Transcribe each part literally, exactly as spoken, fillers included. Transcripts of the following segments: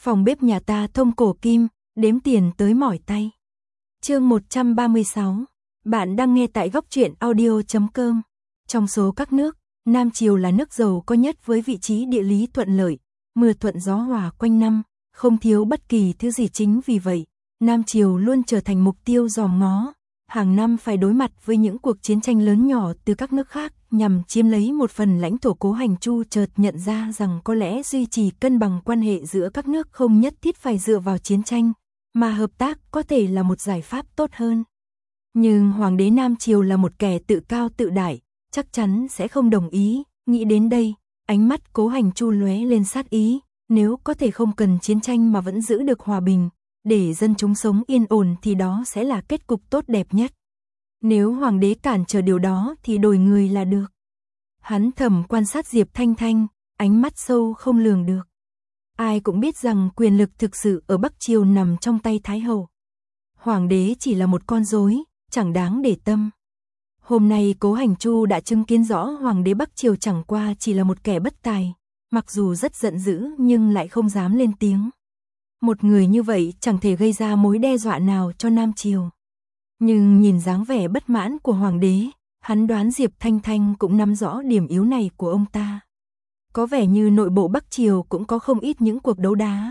Phòng bếp nhà ta thông cổ kim, đếm tiền tới mỏi tay. Chương một trăm ba mươi sáu. Bạn đang nghe tại góc truyện audio chấm com. Trong số các nước, Nam Triều là nước giàu có nhất với vị trí địa lý thuận lợi, mưa thuận gió hòa quanh năm, không thiếu bất kỳ thứ gì. Chính vì vậy, Nam Triều luôn trở thành mục tiêu dòm ngó, hàng năm phải đối mặt với những cuộc chiến tranh lớn nhỏ từ các nước khác nhằm chiếm lấy một phần lãnh thổ. Cố Hành Chu chợt nhận ra rằng có lẽ duy trì cân bằng quan hệ giữa các nước không nhất thiết phải dựa vào chiến tranh, mà hợp tác có thể là một giải pháp tốt hơn. Nhưng Hoàng đế Nam Triều là một kẻ tự cao tự đại, chắc chắn sẽ không đồng ý. Nghĩ đến đây, ánh mắt Cố Hành Chu lóe lên sát ý, nếu có thể không cần chiến tranh mà vẫn giữ được hòa bình, để dân chúng sống yên ổn thì đó sẽ là kết cục tốt đẹp nhất. Nếu hoàng đế cản trở điều đó thì đổi người là được. Hắn thầm quan sát Diệp Thanh Thanh, ánh mắt sâu không lường được. Ai cũng biết rằng quyền lực thực sự ở Bắc Triều nằm trong tay Thái Hậu. Hoàng đế chỉ là một con rối, chẳng đáng để tâm. Hôm nay Cố Hành Chu đã chứng kiến rõ hoàng đế Bắc Triều chẳng qua chỉ là một kẻ bất tài, mặc dù rất giận dữ nhưng lại không dám lên tiếng. Một người như vậy chẳng thể gây ra mối đe dọa nào cho Nam Triều. Nhưng nhìn dáng vẻ bất mãn của hoàng đế, hắn đoán Diệp Thanh Thanh cũng nắm rõ điểm yếu này của ông ta. Có vẻ như nội bộ Bắc Triều cũng có không ít những cuộc đấu đá.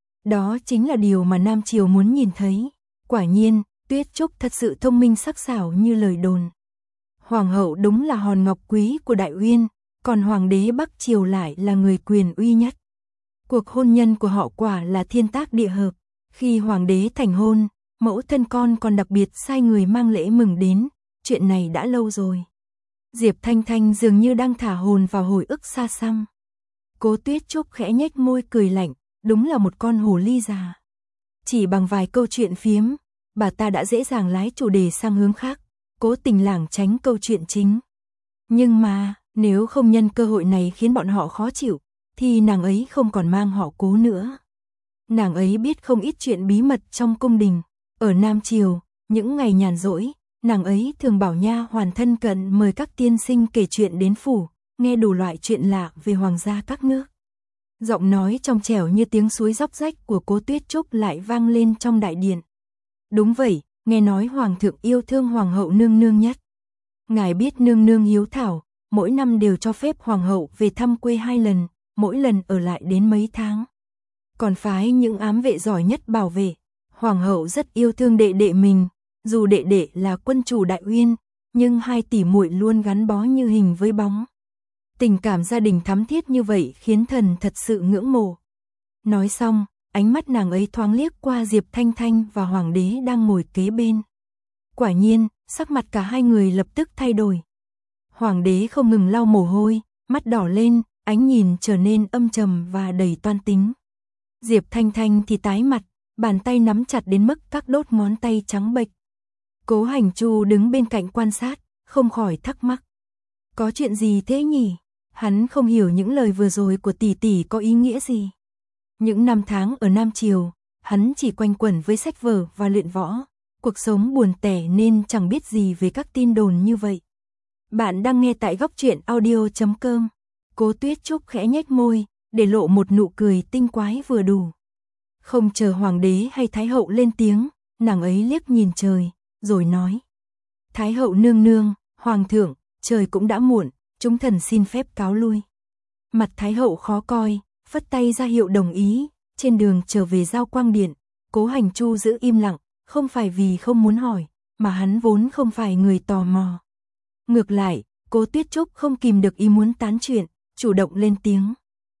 Đó chính là điều mà Nam Triều muốn nhìn thấy. Quả nhiên, Tuyết Trúc thật sự thông minh sắc sảo như lời đồn. Hoàng hậu đúng là hòn ngọc quý của Đại Uyên, còn hoàng đế Bắc Triều lại là người quyền uy nhất. Cuộc hôn nhân của họ quả là thiên tác địa hợp. Khi hoàng đế thành hôn, mẫu thân con còn đặc biệt sai người mang lễ mừng đến. Chuyện này đã lâu rồi. Diệp Thanh Thanh dường như đang thả hồn vào hồi ức xa xăm. Cố Tuyết Trúc khẽ nhếch môi cười lạnh, đúng là một con hồ ly già. Chỉ bằng vài câu chuyện phiếm, bà ta đã dễ dàng lái chủ đề sang hướng khác, cố tình lảng tránh câu chuyện chính. Nhưng mà, nếu không nhân cơ hội này khiến bọn họ khó chịu, thì nàng ấy không còn mang họ Cố nữa. Nàng ấy biết không ít chuyện bí mật trong cung đình. Ở Nam Triều, những ngày nhàn rỗi, nàng ấy thường bảo nha hoàn thân cận mời các tiên sinh kể chuyện đến phủ, nghe đủ loại chuyện lạ về hoàng gia các nước. Giọng nói trong trẻo như tiếng suối róc rách của Cố Tuyết Trúc lại vang lên trong đại điện. Đúng vậy, nghe nói hoàng thượng yêu thương hoàng hậu nương nương nhất. Ngài biết nương nương hiếu thảo, mỗi năm đều cho phép hoàng hậu về thăm quê hai lần, mỗi lần ở lại đến mấy tháng. Còn phái những ám vệ giỏi nhất bảo vệ. Hoàng hậu rất yêu thương đệ đệ mình, dù đệ đệ là quân chủ Đại Uyên, nhưng hai tỷ muội luôn gắn bó như hình với bóng. Tình cảm gia đình thắm thiết như vậy khiến thần thật sự ngưỡng mộ. Nói xong, ánh mắt nàng ấy thoáng liếc qua Diệp Thanh Thanh và hoàng đế đang ngồi kế bên. Quả nhiên, sắc mặt cả hai người lập tức thay đổi. Hoàng đế không ngừng lau mồ hôi, mắt đỏ lên, ánh nhìn trở nên âm trầm và đầy toan tính. Diệp Thanh Thanh thì tái mặt, bàn tay nắm chặt đến mức các đốt ngón tay trắng bệch. Cố Hành Chu đứng bên cạnh quan sát, không khỏi thắc mắc. Có chuyện gì thế nhỉ? Hắn không hiểu những lời vừa rồi của tỷ tỷ có ý nghĩa gì. Những năm tháng ở Nam Triều, hắn chỉ quanh quẩn với sách vở và luyện võ. Cuộc sống buồn tẻ nên chẳng biết gì về các tin đồn như vậy. Bạn đang nghe tại góc truyện audio chấm com. Cố Tuyết Trúc khẽ nhếch môi, để lộ một nụ cười tinh quái vừa đủ. Không chờ hoàng đế hay thái hậu lên tiếng, nàng ấy liếc nhìn trời, rồi nói. Thái hậu nương nương, hoàng thượng, trời cũng đã muộn, chúng thần xin phép cáo lui. Mặt thái hậu khó coi, phất tay ra hiệu đồng ý. Trên đường trở về Giao Quang Điện, Cố Hành Chu giữ im lặng, không phải vì không muốn hỏi, mà hắn vốn không phải người tò mò. Ngược lại, Cố Tuyết Trúc không kìm được ý muốn tán chuyện, chủ động lên tiếng.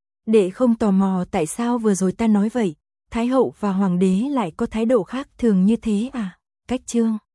Đệ không tò mò tại sao vừa rồi ta nói vậy, thái hậu và hoàng đế lại có thái độ khác thường như thế à? Cách chương